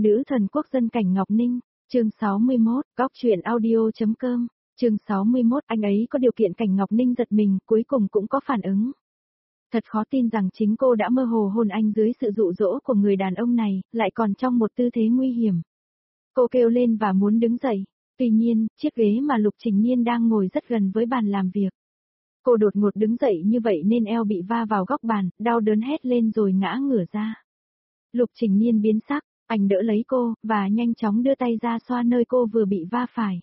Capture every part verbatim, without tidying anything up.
Nữ thần quốc dân Cảnh Ngọc Ninh, chương sáu mươi mốt, góc truyện audio.com, chương sáu mươi mốt, anh ấy có điều kiện. Cảnh Ngọc Ninh giật mình, cuối cùng cũng có phản ứng. Thật khó tin rằng chính cô đã mơ hồ hôn anh dưới sự dụ dỗ của người đàn ông này, lại còn trong một tư thế nguy hiểm. Cô kêu lên và muốn đứng dậy, tuy nhiên, chiếc ghế mà Lục Trình Nhiên đang ngồi rất gần với bàn làm việc. Cô đột ngột đứng dậy như vậy nên eo bị va vào góc bàn, đau đớn hét lên rồi ngã ngửa ra. Lục Trình Nhiên biến sắc, anh đỡ lấy cô, và nhanh chóng đưa tay ra xoa nơi cô vừa bị va phải.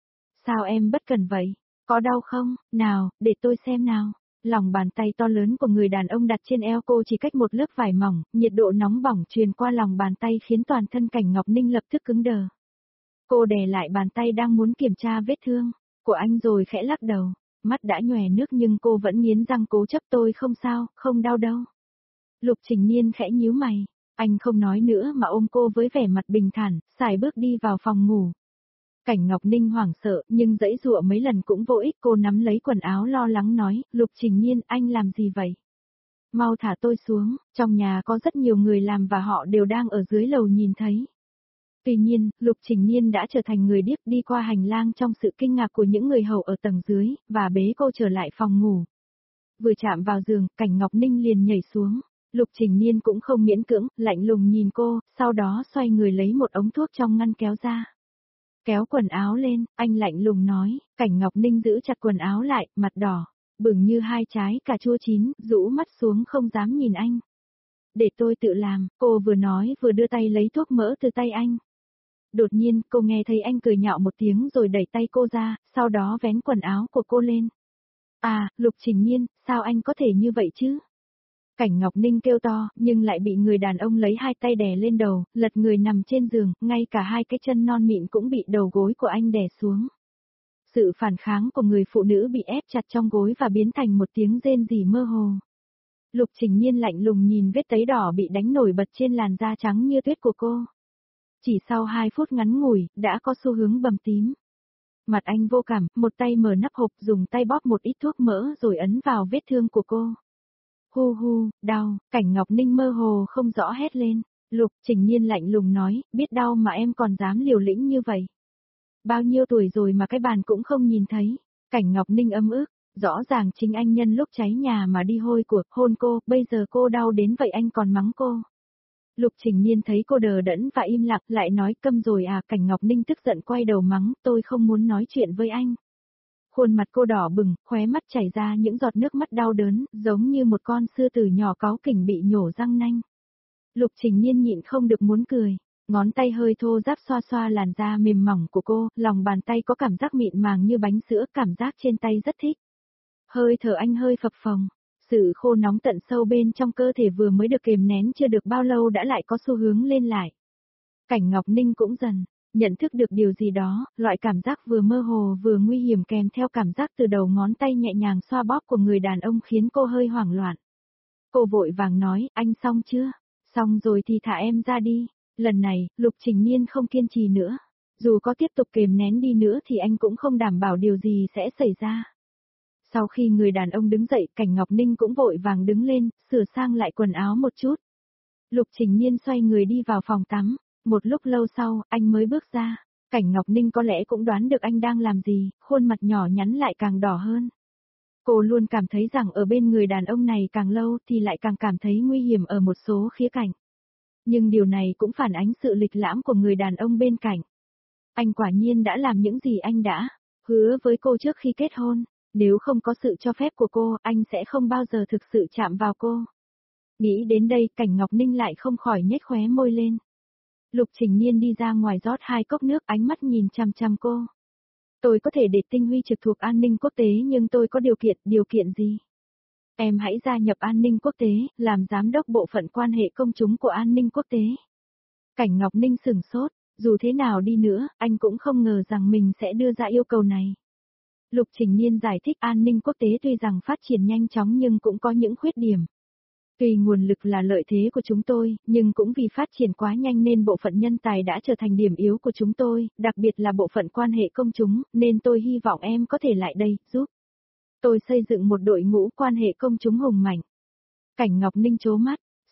Sao em bất cẩn vậy? Có đau không? Nào, để tôi xem nào. Lòng bàn tay to lớn của người đàn ông đặt trên eo cô chỉ cách một lớp vải mỏng, nhiệt độ nóng bỏng truyền qua lòng bàn tay khiến toàn thân Cảnh Ngọc Ninh lập tức cứng đờ. Cô đè lại bàn tay đang muốn kiểm tra vết thương của anh rồi khẽ lắc đầu, mắt đã nhòe nước nhưng cô vẫn nghiến răng cố chấp. Tôi không sao, không đau đâu. Lục Trình Nhiên khẽ nhíu mày, anh không nói nữa mà ôm cô với vẻ mặt bình thản, sải bước đi vào phòng ngủ. Cảnh Ngọc Ninh hoảng sợ nhưng giãy giụa mấy lần cũng vô ích. Cô nắm lấy quần áo lo lắng nói, Lục Trình Nhiên, anh làm gì vậy? Mau thả tôi xuống, trong nhà có rất nhiều người làm và họ đều đang ở dưới lầu nhìn thấy. Tuy nhiên, Lục Trình Nhiên đã trở thành người điếc, đi qua hành lang trong sự kinh ngạc của những người hầu ở tầng dưới, và bế cô trở lại phòng ngủ. Vừa chạm vào giường, Cảnh Ngọc Ninh liền nhảy xuống. Lục Trình Nhiên cũng không miễn cưỡng, lạnh lùng nhìn cô, sau đó xoay người lấy một ống thuốc trong ngăn kéo ra. Kéo quần áo lên, anh lạnh lùng nói. Cảnh Ngọc Ninh giữ chặt quần áo lại, mặt đỏ, bừng như hai trái cà chua chín, rũ mắt xuống không dám nhìn anh. Để tôi tự làm, cô vừa nói vừa đưa tay lấy thuốc mỡ từ tay anh. Đột nhiên, cô nghe thấy anh cười nhạo một tiếng rồi đẩy tay cô ra, sau đó vén quần áo của cô lên. À, Lục Trình Nhiên, sao anh có thể như vậy chứ? Cảnh Ngọc Ninh kêu to, nhưng lại bị người đàn ông lấy hai tay đè lên đầu, lật người nằm trên giường, ngay cả hai cái chân non mịn cũng bị đầu gối của anh đè xuống. Sự phản kháng của người phụ nữ bị ép chặt trong gối và biến thành một tiếng rên rỉ mơ hồ. Lục Trình Nhiên lạnh lùng nhìn vết tấy đỏ bị đánh nổi bật trên làn da trắng như tuyết của cô. Chỉ sau hai phút ngắn ngủi, đã có xu hướng bầm tím. Mặt anh vô cảm, một tay mở nắp hộp, dùng tay bóp một ít thuốc mỡ rồi ấn vào vết thương của cô. Hu hu, đau. Cảnh Ngọc Ninh mơ hồ không rõ hét lên. Lục Trình Nhiên lạnh lùng nói, biết đau mà em còn dám liều lĩnh như vậy. Bao nhiêu tuổi rồi mà cái bàn cũng không nhìn thấy. Cảnh Ngọc Ninh ấm ức, rõ ràng chính anh nhân lúc cháy nhà mà đi hôi của, hôn cô, bây giờ cô đau đến vậy anh còn mắng cô. Lục Trình Nhiên thấy cô đờ đẫn và im lặng, lại nói, câm rồi à? Cảnh Ngọc Ninh tức giận quay đầu mắng, tôi không muốn nói chuyện với anh. Khuôn mặt cô đỏ bừng, khóe mắt chảy ra những giọt nước mắt đau đớn, giống như một con sư tử nhỏ cáu kỉnh bị nhổ răng nanh. Lục Trình Nhiên nhịn không được muốn cười, ngón tay hơi thô ráp xoa xoa làn da mềm mỏng của cô, lòng bàn tay có cảm giác mịn màng như bánh sữa, cảm giác trên tay rất thích. Hơi thở anh hơi phập phồng, sự khô nóng tận sâu bên trong cơ thể vừa mới được kềm nén chưa được bao lâu đã lại có xu hướng lên lại. Cảnh Ngọc Ninh cũng dần nhận thức được điều gì đó, loại cảm giác vừa mơ hồ vừa nguy hiểm kèm theo cảm giác từ đầu ngón tay nhẹ nhàng xoa bóp của người đàn ông khiến cô hơi hoảng loạn. Cô vội vàng nói, anh xong chưa? Xong rồi thì thả em ra đi. Lần này, Lục Trình Nhiên không kiên trì nữa. Dù có tiếp tục kềm nén đi nữa thì anh cũng không đảm bảo điều gì sẽ xảy ra. Sau khi người đàn ông đứng dậy, Cảnh Ngọc Ninh cũng vội vàng đứng lên, sửa sang lại quần áo một chút. Lục Trình Nhiên xoay người đi vào phòng tắm. Một lúc lâu sau, anh mới bước ra. Cảnh Ngọc Ninh có lẽ cũng đoán được anh đang làm gì, khuôn mặt nhỏ nhắn lại càng đỏ hơn. Cô luôn cảm thấy rằng ở bên người đàn ông này càng lâu thì lại càng cảm thấy nguy hiểm ở một số khía cạnh. Nhưng điều này cũng phản ánh sự lịch lãm của người đàn ông bên cạnh. Anh quả nhiên đã làm những gì anh đã hứa với cô trước khi kết hôn. Nếu không có sự cho phép của cô, anh sẽ không bao giờ thực sự chạm vào cô. Nghĩ đến đây, Cảnh Ngọc Ninh lại không khỏi nhếch khóe môi lên. Lục Trình Nhiên đi ra ngoài rót hai cốc nước, ánh mắt nhìn chằm chằm cô. Tôi có thể để tinh huy trực thuộc an ninh quốc tế nhưng tôi có điều kiện. Điều kiện gì? Em hãy gia nhập an ninh quốc tế, làm giám đốc bộ phận quan hệ công chúng của an ninh quốc tế. Cảnh Ngọc Ninh sửng sốt, dù thế nào đi nữa, anh cũng không ngờ rằng mình sẽ đưa ra yêu cầu này. Lục Trình Nhiên giải thích, an ninh quốc tế tuy rằng phát triển nhanh chóng nhưng cũng có những khuyết điểm. Tuy nguồn lực là lợi thế của chúng tôi, nhưng cũng vì phát triển quá nhanh nên bộ phận nhân tài đã trở thành điểm yếu của chúng tôi, đặc biệt là bộ phận quan hệ công chúng, nên tôi hy vọng em có thể lại đây, giúp tôi xây dựng một đội ngũ quan hệ công chúng hùng mạnh. Cảnh Ngọc Ninh trố mắt,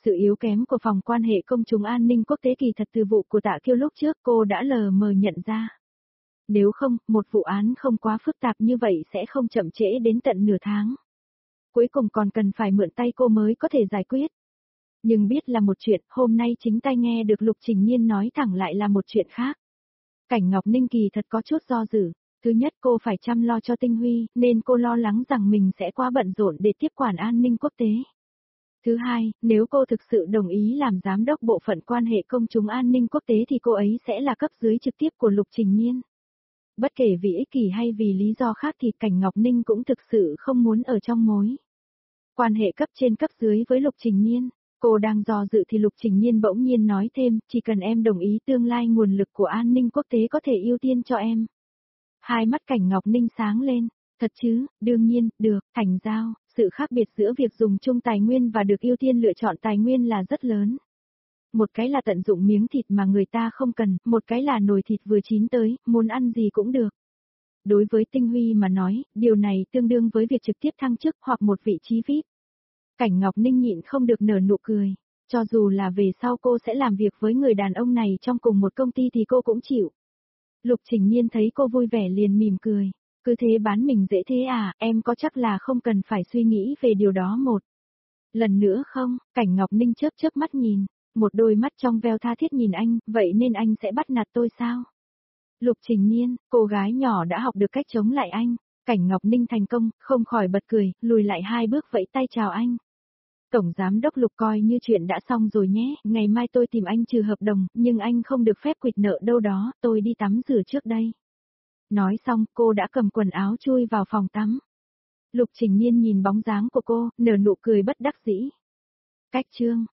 Sự yếu kém của phòng quan hệ công chúng an ninh quốc tế kỳ thật từ vụ của Tạ Kiêu lúc trước cô đã lờ mờ nhận ra. Nếu không, một vụ án không quá phức tạp như vậy sẽ không chậm trễ đến tận nửa tháng. Cuối cùng còn cần phải mượn tay cô mới có thể giải quyết. Nhưng biết là một chuyện, hôm nay chính tay nghe được Lục Trình Nhiên nói thẳng lại là một chuyện khác. Cảnh Ngọc Ninh kỳ thật có chút do dự. Thứ nhất cô phải chăm lo cho Tinh Huy, nên cô lo lắng rằng mình sẽ quá bận rộn để tiếp quản an ninh quốc tế. Thứ hai, nếu cô thực sự đồng ý làm giám đốc bộ phận quan hệ công chúng an ninh quốc tế thì cô ấy sẽ là cấp dưới trực tiếp của Lục Trình Nhiên. Bất kể vì ích kỷ hay vì lý do khác thì Cảnh Ngọc Ninh cũng thực sự không muốn ở trong mối quan hệ cấp trên cấp dưới với Lục Trình Nhiên. Cô đang do dự thì Lục Trình Nhiên bỗng nhiên nói thêm, chỉ cần em đồng ý tương lai nguồn lực của an ninh quốc tế có thể ưu tiên cho em. Hai mắt Cảnh Ngọc Ninh sáng lên, thật chứ, đương nhiên, được, thành giao, sự khác biệt giữa việc dùng chung tài nguyên và được ưu tiên lựa chọn tài nguyên là rất lớn. Một cái là tận dụng miếng thịt mà người ta không cần, một cái là nồi thịt vừa chín tới, muốn ăn gì cũng được. Đối với Tinh Huy mà nói, điều này tương đương với việc trực tiếp thăng chức hoặc một vị trí vi ai pi. Cảnh Ngọc Ninh nhịn không được nở nụ cười, cho dù là về sau cô sẽ làm việc với người đàn ông này trong cùng một công ty thì cô cũng chịu. Lục Trình Nhiên thấy cô vui vẻ liền mỉm cười, cứ thế bán mình dễ thế à, em có chắc là không cần phải suy nghĩ về điều đó một lần nữa không? Cảnh Ngọc Ninh chớp chớp mắt nhìn, một đôi mắt trong veo tha thiết nhìn anh, vậy nên anh sẽ bắt nạt tôi sao? Lục Trình Nhiên, cô gái nhỏ đã học được cách chống lại anh. Cảnh Ngọc Ninh thành công, không khỏi bật cười, lùi lại hai bước vẫy tay chào anh. Tổng giám đốc Lục coi như chuyện đã xong rồi nhé, ngày mai tôi tìm anh trừ hợp đồng, nhưng anh không được phép quỵt nợ đâu đó, tôi đi tắm rửa trước đây. Nói xong, cô đã cầm quần áo chui vào phòng tắm. Lục Trình Nhiên nhìn bóng dáng của cô, nở nụ cười bất đắc dĩ. Cách chương